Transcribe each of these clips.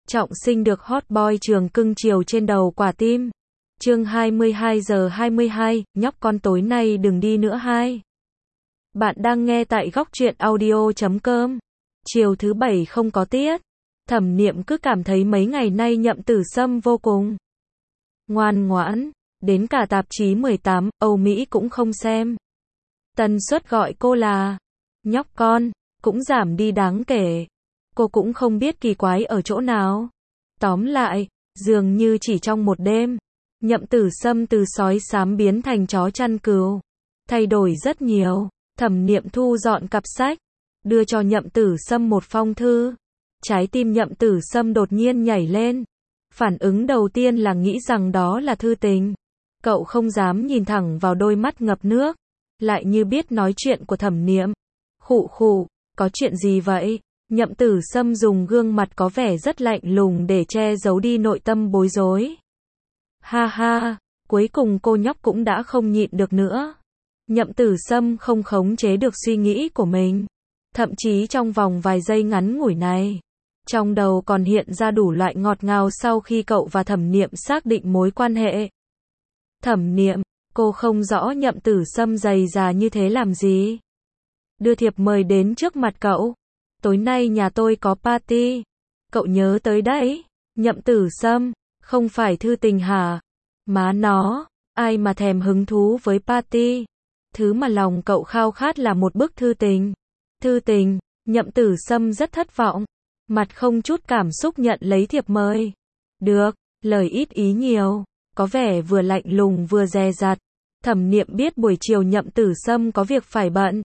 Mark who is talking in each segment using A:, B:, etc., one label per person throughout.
A: Trọng sinh được hot boy trường cưng chiều trên đầu quả tim. Chương 22:22, nhóc con tối nay đừng đi nữa hai. Bạn đang nghe tại góc truyện audio.com. Chiều thứ bảy không có tiết. Thẩm Niệm cứ cảm thấy mấy ngày nay Nhậm Tử Sâm vô cùng ngoan ngoãn, đến cả tạp chí 18, Âu Mỹ cũng không xem. Tần suất gọi cô là nhóc con cũng giảm đi đáng kể. Cô cũng không biết kỳ quái ở chỗ nào. Tóm lại, dường như chỉ trong một đêm, Nhậm Tử Sâm từ sói xám biến thành chó chăn cừu. Thay đổi rất nhiều. Thẩm Niệm thu dọn cặp sách, đưa cho Nhậm Tử Sâm một phong thư. Trái tim Nhậm Tử Sâm đột nhiên nhảy lên. Phản ứng đầu tiên là nghĩ rằng đó là thư tình. Cậu không dám nhìn thẳng vào đôi mắt ngập nước, lại như biết nói chuyện của Thẩm Niệm. Khụ khụ, có chuyện gì vậy? Nhậm Tử Sâm dùng gương mặt có vẻ rất lạnh lùng để che giấu đi nội tâm bối rối. Ha ha, cuối cùng cô nhóc cũng đã không nhịn được nữa. Nhậm Tử Sâm không khống chế được suy nghĩ của mình. Thậm chí trong vòng vài giây ngắn ngủi này, trong đầu còn hiện ra đủ loại ngọt ngào sau khi cậu và Thẩm Niệm xác định mối quan hệ. Thẩm Niệm, cô không rõ Nhậm Tử Sâm dày dà như thế làm gì. Đưa thiệp mời đến trước mặt cậu. Tối nay nhà tôi có party. Cậu nhớ tới đấy. Nhậm Tử Sâm, không phải thư tình hả? Má nó, ai mà thèm hứng thú với party. Thứ mà lòng cậu khao khát là một bức thư tình. Thư tình, Nhậm Tử Sâm rất thất vọng. Mặt không chút cảm xúc nhận lấy thiệp mời. Được, lời ít ý nhiều. Có vẻ vừa lạnh lùng vừa dè dặt. Thẩm Niệm biết buổi chiều Nhậm Tử Sâm có việc phải bận.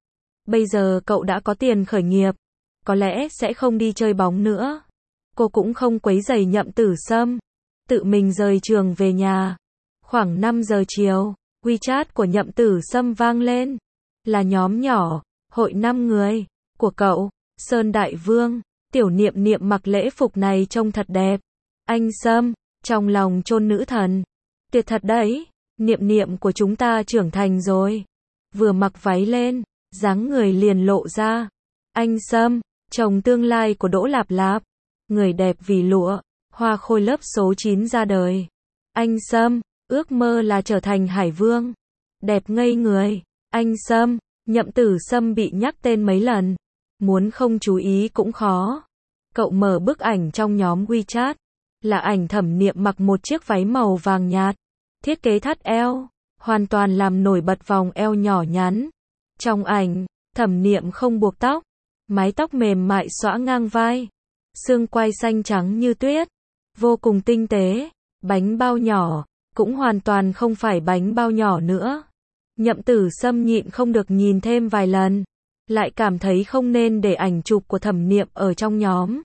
A: Bây giờ cậu đã có tiền khởi nghiệp, có lẽ sẽ không đi chơi bóng nữa. Cô cũng không quấy rầy Nhậm Tử Sâm, tự mình rời trường về nhà. Khoảng 5 giờ chiều, WeChat của Nhậm Tử Sâm vang lên. Là nhóm nhỏ, hội 5 người, của cậu, Sơn Đại Vương. Tiểu Niệm Niệm mặc lễ phục này trông thật đẹp. Anh Sâm, trong lòng chôn nữ thần. Tuyệt thật đấy, Niệm Niệm của chúng ta trưởng thành rồi. Vừa mặc váy lên, dáng người liền lộ ra. Anh Sâm, chồng tương lai của Đỗ Lạp Lạp. Người đẹp vì lụa, hoa khôi lớp số 9 ra đời. Anh Sâm, ước mơ là trở thành Hải Vương. Đẹp ngây người. Anh Sâm, Nhậm Tử Sâm bị nhắc tên mấy lần. Muốn không chú ý cũng khó. Cậu mở bức ảnh trong nhóm WeChat. Là ảnh Thẩm Niệm mặc một chiếc váy màu vàng nhạt. Thiết kế thắt eo. Hoàn toàn làm nổi bật vòng eo nhỏ nhắn. Trong ảnh, Thẩm Niệm không buộc tóc. Mái tóc mềm mại xõa ngang vai. Xương quai xanh trắng như tuyết. Vô cùng tinh tế. Bánh bao nhỏ. Cũng hoàn toàn không phải bánh bao nhỏ nữa. Nhậm Tử Sâm nhịn không được nhìn thêm vài lần. Lại cảm thấy không nên để ảnh chụp của Thẩm Niệm ở trong nhóm.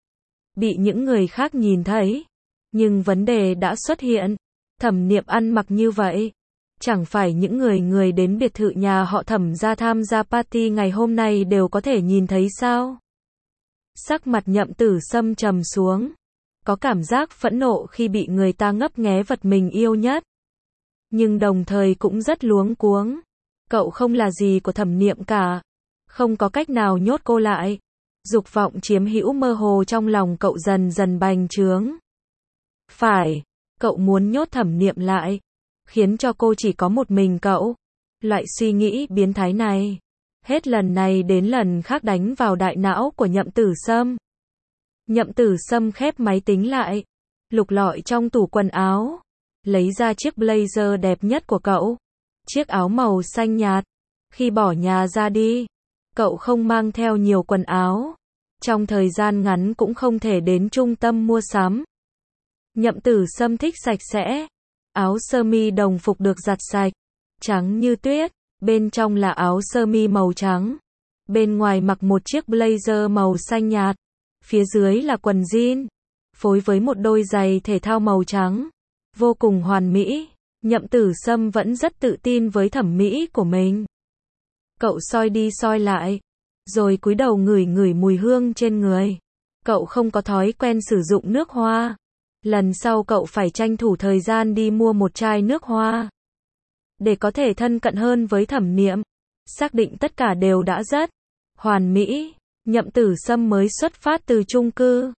A: Bị những người khác nhìn thấy. Nhưng vấn đề đã xuất hiện. Thẩm Niệm ăn mặc như vậy. Chẳng phải những người đến biệt thự nhà họ Thẩm ra tham gia party ngày hôm nay đều có thể nhìn thấy sao? Sắc mặt Nhậm Tử Sâm trầm xuống. Có cảm giác phẫn nộ khi bị người ta ngấp nghé vật mình yêu nhất. Nhưng đồng thời cũng rất luống cuống. Cậu không là gì của Thẩm Niệm cả. Không có cách nào nhốt cô lại. Dục vọng chiếm hữu mơ hồ trong lòng cậu dần dần bành trướng. Phải, cậu muốn nhốt Thẩm Niệm lại. Khiến cho cô chỉ có một mình cậu. Loại suy nghĩ biến thái này. Hết lần này đến lần khác đánh vào đại não của Nhậm Tử Sâm. Nhậm Tử Sâm khép máy tính lại. Lục lọi trong tủ quần áo. Lấy ra chiếc blazer đẹp nhất của cậu. Chiếc áo màu xanh nhạt. Khi bỏ nhà ra đi, cậu không mang theo nhiều quần áo. Trong thời gian ngắn cũng không thể đến trung tâm mua sắm. Nhậm Tử Sâm thích sạch sẽ. Áo sơ mi đồng phục được giặt sạch, trắng như tuyết, bên trong là áo sơ mi màu trắng. Bên ngoài mặc một chiếc blazer màu xanh nhạt, phía dưới là quần jean, phối với một đôi giày thể thao màu trắng. Vô cùng hoàn mỹ, Nhậm Tử Sâm vẫn rất tự tin với thẩm mỹ của mình. Cậu soi đi soi lại, rồi cúi đầu ngửi ngửi mùi hương trên người. Cậu không có thói quen sử dụng nước hoa. Lần sau cậu phải tranh thủ thời gian đi mua một chai nước hoa. Để có thể thân cận hơn với Thẩm Niệm. Xác định tất cả đều đã rất hoàn mỹ. Nhậm Tử Sâm mới xuất phát từ chung cư.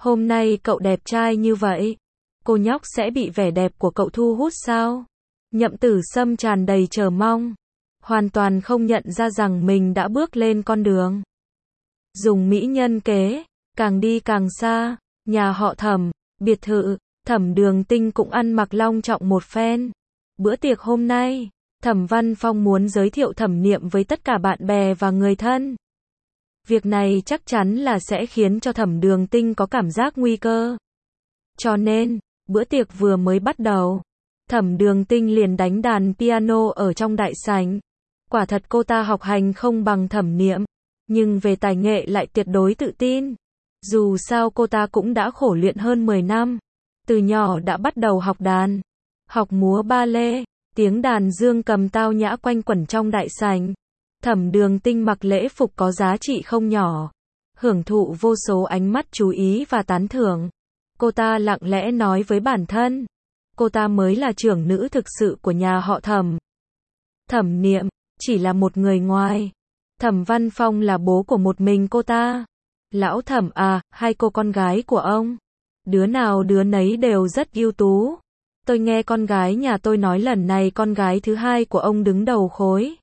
A: Hôm nay cậu đẹp trai như vậy, cô nhóc sẽ bị vẻ đẹp của cậu thu hút sao? Nhậm Tử Sâm tràn đầy chờ mong, hoàn toàn không nhận ra rằng mình đã bước lên con đường dùng mỹ nhân kế, càng đi càng xa, nhà họ Thẩm, biệt thự, Thẩm Đường Tinh cũng ăn mặc long trọng một phen. Bữa tiệc hôm nay, Thẩm Văn Phong muốn giới thiệu Thẩm Niệm với tất cả bạn bè và người thân. Việc này chắc chắn là sẽ khiến cho Thẩm Đường Tinh có cảm giác nguy cơ. Cho nên, bữa tiệc vừa mới bắt đầu, Thẩm Đường Tinh liền đánh đàn piano ở trong đại sảnh. Quả thật cô ta học hành không bằng Thẩm Niệm, nhưng về tài nghệ lại tuyệt đối tự tin. Dù sao cô ta cũng đã khổ luyện hơn 10 năm, từ nhỏ đã bắt đầu học đàn, học múa ba lê, tiếng đàn dương cầm tao nhã quanh quẩn trong đại sảnh. Thẩm Đường Tinh mặc lễ phục có giá trị không nhỏ, hưởng thụ vô số ánh mắt chú ý và tán thưởng. Cô ta lặng lẽ nói với bản thân, cô ta mới là trưởng nữ thực sự của nhà họ Thẩm. Thẩm Niệm chỉ là một người ngoài. Thẩm Văn Phong là bố của một mình cô ta. Lão Thẩm à, hai cô con gái của ông, đứa nào đứa nấy đều rất ưu tú. Tôi nghe con gái nhà tôi nói lần này con gái thứ hai của ông đứng đầu khối.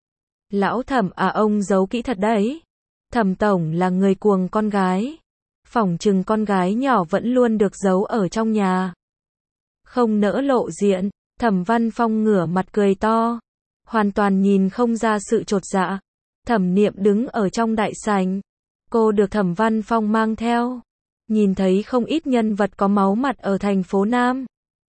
A: Lão Thẩm à, ông giấu kỹ thật đấy. Thẩm tổng là người cuồng con gái. Phỏng chừng con gái nhỏ vẫn luôn được giấu ở trong nhà, không nỡ lộ diện. Thẩm Văn Phong ngửa mặt cười to, hoàn toàn nhìn không ra sự chột dạ. Thẩm Niệm đứng ở trong đại sảnh. Cô được Thẩm Văn Phong mang theo, nhìn thấy không ít nhân vật có máu mặt ở thành phố Nam.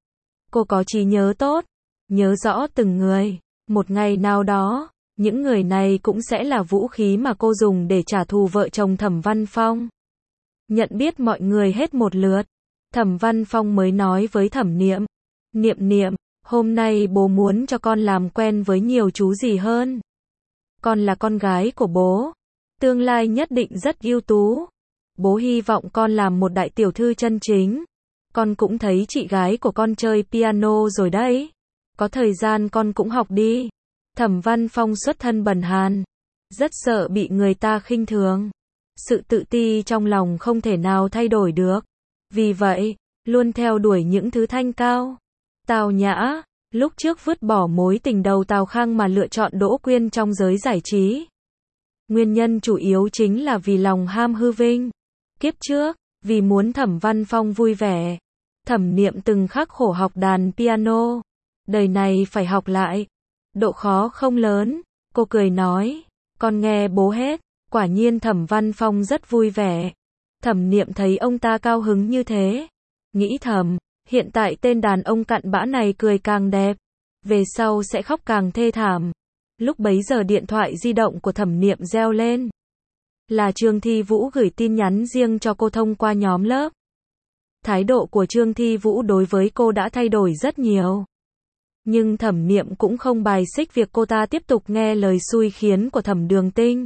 A: Cô có trí nhớ tốt, nhớ rõ từng người. Một ngày nào đó, những người này cũng sẽ là vũ khí mà cô dùng để trả thù vợ chồng Thẩm Văn Phong. Nhận biết mọi người hết một lượt, Thẩm Văn Phong mới nói với Thẩm Niệm, Niệm Niệm, hôm nay bố muốn cho con làm quen với nhiều chú rể hơn. Con là con gái của bố, tương lai nhất định rất ưu tú. Bố hy vọng con làm một đại tiểu thư chân chính. Con cũng thấy chị gái của con chơi piano rồi đấy. Có thời gian con cũng học đi. Thẩm Văn Phong xuất thân bần hàn, rất sợ bị người ta khinh thường. Sự tự ti trong lòng không thể nào thay đổi được. Vì vậy, luôn theo đuổi những thứ thanh cao, tào nhã. Lúc trước vứt bỏ mối tình đầu Tào Khang mà lựa chọn Đỗ Quyên trong giới giải trí. Nguyên nhân chủ yếu chính là vì lòng ham hư vinh. Kiếp trước, vì muốn Thẩm Văn Phong vui vẻ, Thẩm Niệm từng khắc khổ học đàn piano. Đời này phải học lại. Độ khó không lớn. Cô cười nói, con nghe bố hết. Quả nhiên Thẩm Văn Phong rất vui vẻ. Thẩm Niệm thấy ông ta cao hứng như thế, nghĩ thầm, hiện tại tên đàn ông cặn bã này cười càng đẹp, về sau sẽ khóc càng thê thảm. Lúc bấy giờ điện thoại di động của Thẩm Niệm reo lên. Là Trương Thi Vũ gửi tin nhắn riêng cho cô thông qua nhóm lớp. Thái độ của Trương Thi Vũ đối với cô đã thay đổi rất nhiều. Nhưng Thẩm Niệm cũng không bài xích việc cô ta tiếp tục nghe lời xui khiến của Thẩm Đường Tinh.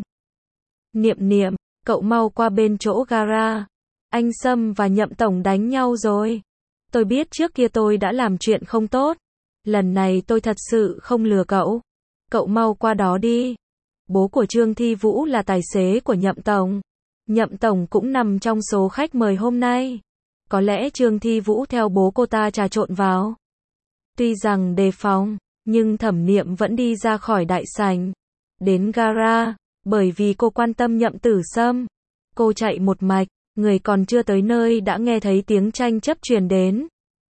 A: Niệm Niệm, cậu mau qua bên chỗ gara. Anh Sâm và Nhậm tổng đánh nhau rồi. Tôi biết trước kia tôi đã làm chuyện không tốt. Lần này tôi thật sự không lừa cậu. Cậu mau qua đó đi. Bố của Trương Thi Vũ là tài xế của Nhậm tổng. Nhậm tổng cũng nằm trong số khách mời hôm nay. Có lẽ Trương Thi Vũ theo bố cô ta trà trộn vào. Tuy rằng đề phòng, nhưng Thẩm Niệm vẫn đi ra khỏi đại sảnh, đến gara, bởi vì cô quan tâm Nhậm Tử Sâm. Cô chạy một mạch, người còn chưa tới nơi đã nghe thấy tiếng tranh chấp truyền đến.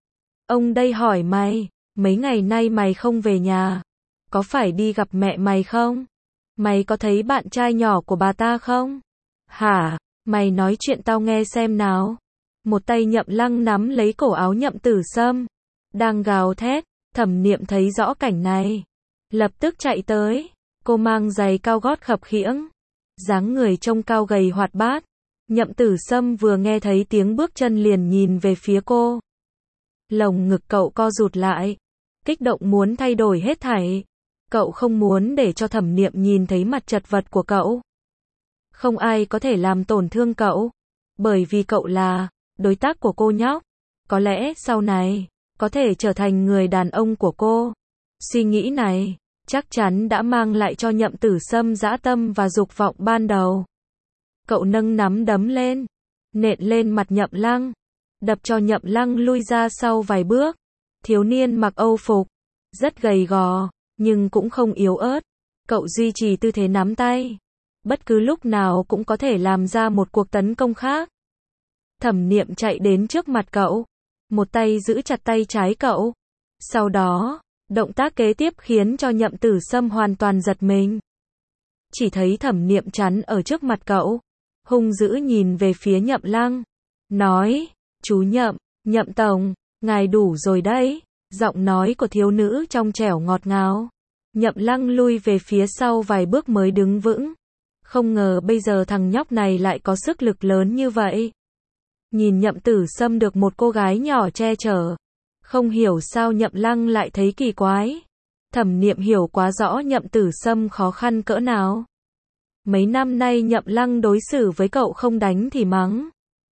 A: Ông đây hỏi mày, mấy ngày nay mày không về nhà, có phải đi gặp mẹ mày không? Mày có thấy bạn trai nhỏ của bà ta không? Hả? Mày nói chuyện tao nghe xem nào. Một tay Nhậm Lăng nắm lấy cổ áo Nhậm Tử Sâm, đang gào thét. Thẩm Niệm thấy rõ cảnh này, lập tức chạy tới. Cô mang giày cao gót khập khiễng, dáng người trông cao gầy hoạt bát. Nhậm Tử Sâm vừa nghe thấy tiếng bước chân liền nhìn về phía cô. Lồng ngực cậu co rụt lại, kích động muốn thay đổi hết thảy. Cậu không muốn để cho Thẩm Niệm nhìn thấy mặt chật vật của cậu. Không ai có thể làm tổn thương cậu, bởi vì cậu là đối tác của cô nhóc. Có lẽ sau này có thể trở thành người đàn ông của cô. Suy nghĩ này chắc chắn đã mang lại cho Nhậm Tử Sâm dã tâm và dục vọng ban đầu. Cậu nâng nắm đấm lên, nện lên mặt Nhậm Lăng, đập cho Nhậm Lăng lui ra sau vài bước. Thiếu niên mặc Âu phục, rất gầy gò, nhưng cũng không yếu ớt. Cậu duy trì tư thế nắm tay, bất cứ lúc nào cũng có thể làm ra một cuộc tấn công khác. Thẩm Niệm chạy đến trước mặt cậu, một tay giữ chặt tay trái cậu. Sau đó, động tác kế tiếp khiến cho Nhậm Tử Sâm hoàn toàn giật mình. Chỉ thấy Thẩm Niệm chắn ở trước mặt cậu, hung dữ nhìn về phía Nhậm Lăng, nói, chú Nhậm, Nhậm Tổng, ngài đủ rồi đấy. Giọng nói của thiếu nữ trong trẻo ngọt ngào. Nhậm Lăng lui về phía sau vài bước mới đứng vững. Không ngờ bây giờ thằng nhóc này lại có sức lực lớn như vậy. Nhìn Nhậm Tử Sâm được một cô gái nhỏ che chở, không hiểu sao Nhậm Lăng lại thấy kỳ quái. Thẩm Niệm hiểu quá rõ Nhậm Tử Sâm khó khăn cỡ nào. Mấy năm nay Nhậm Lăng đối xử với cậu không đánh thì mắng,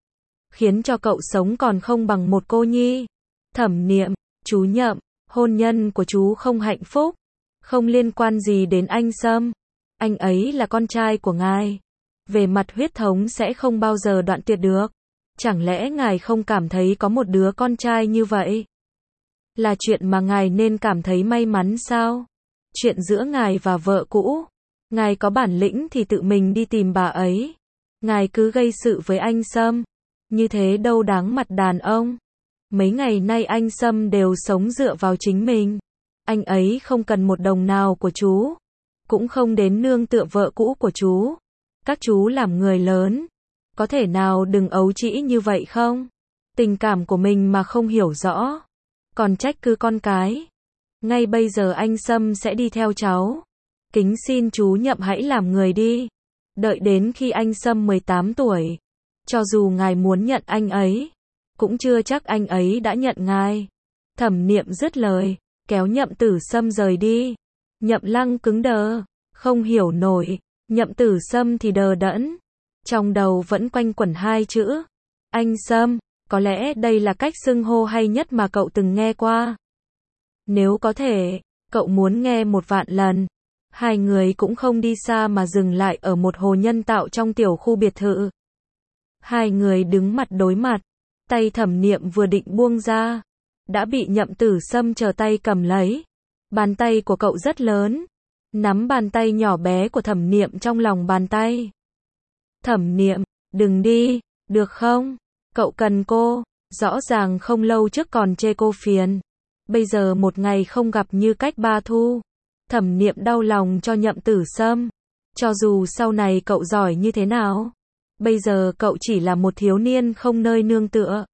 A: khiến cho cậu sống còn không bằng một cô nhi. Thẩm Niệm, chú Nhậm, hôn nhân của chú không hạnh phúc, không liên quan gì đến anh Sâm. Anh ấy là con trai của ngài. Về mặt huyết thống sẽ không bao giờ đoạn tuyệt được. Chẳng lẽ ngài không cảm thấy có một đứa con trai như vậy là chuyện mà ngài nên cảm thấy may mắn sao? Chuyện giữa ngài và vợ cũ, ngài có bản lĩnh thì tự mình đi tìm bà ấy. Ngài cứ gây sự với anh Sâm, như thế đâu đáng mặt đàn ông. Mấy ngày nay anh Sâm đều sống dựa vào chính mình. Anh ấy không cần một đồng nào của chú, cũng không đến nương tựa vợ cũ của chú. Các chú làm người lớn, có thể nào đừng ấu trĩ như vậy không? Tình cảm của mình mà không hiểu rõ, còn trách cứ con cái. Ngay bây giờ anh Sâm sẽ đi theo cháu. Kính xin chú Nhậm hãy làm người đi. Đợi đến khi anh Sâm 18 tuổi, cho dù ngài muốn nhận anh ấy, cũng chưa chắc anh ấy đã nhận ngài. Thẩm Niệm dứt lời, kéo Nhậm Tử Sâm rời đi. Nhậm Lăng cứng đờ, không hiểu nổi. Nhậm Tử Sâm thì đờ đẫn, trong đầu vẫn quanh quẩn hai chữ, anh Sâm. Có lẽ đây là cách xưng hô hay nhất mà cậu từng nghe qua. Nếu có thể, cậu muốn nghe 1.000.000 lần. Hai người cũng không đi xa mà dừng lại ở một hồ nhân tạo trong tiểu khu biệt thự. Hai người đứng mặt đối mặt, tay Thẩm Niệm vừa định buông ra, đã bị Nhậm Tử Sâm trở tay cầm lấy. Bàn tay của cậu rất lớn, nắm bàn tay nhỏ bé của Thẩm Niệm trong lòng bàn tay. Thẩm Niệm, đừng đi, được không? Cậu cần cô. Rõ ràng không lâu trước còn chê cô phiền, bây giờ một ngày không gặp như cách 3 thu. Thẩm Niệm đau lòng cho Nhậm Tử Sâm. Cho dù sau này cậu giỏi như thế nào, bây giờ cậu chỉ là một thiếu niên không nơi nương tựa.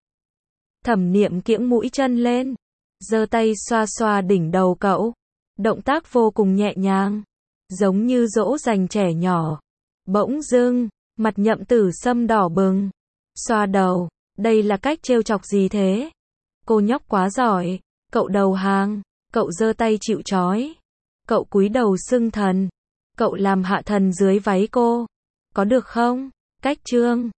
A: Thẩm Niệm kiễng mũi chân lên, giơ tay xoa xoa đỉnh đầu cậu. Động tác vô cùng nhẹ nhàng, giống như dỗ dành trẻ nhỏ. Bỗng dưng, mặt Nhậm Tử Sâm đỏ bừng. Xoa đầu, đây là cách trêu chọc gì thế? Cô nhóc quá giỏi. Cậu đầu hàng, cậu giơ tay chịu trói. Cậu cúi đầu xưng thần. Cậu làm hạ thần dưới váy cô. Có được không? Cách chương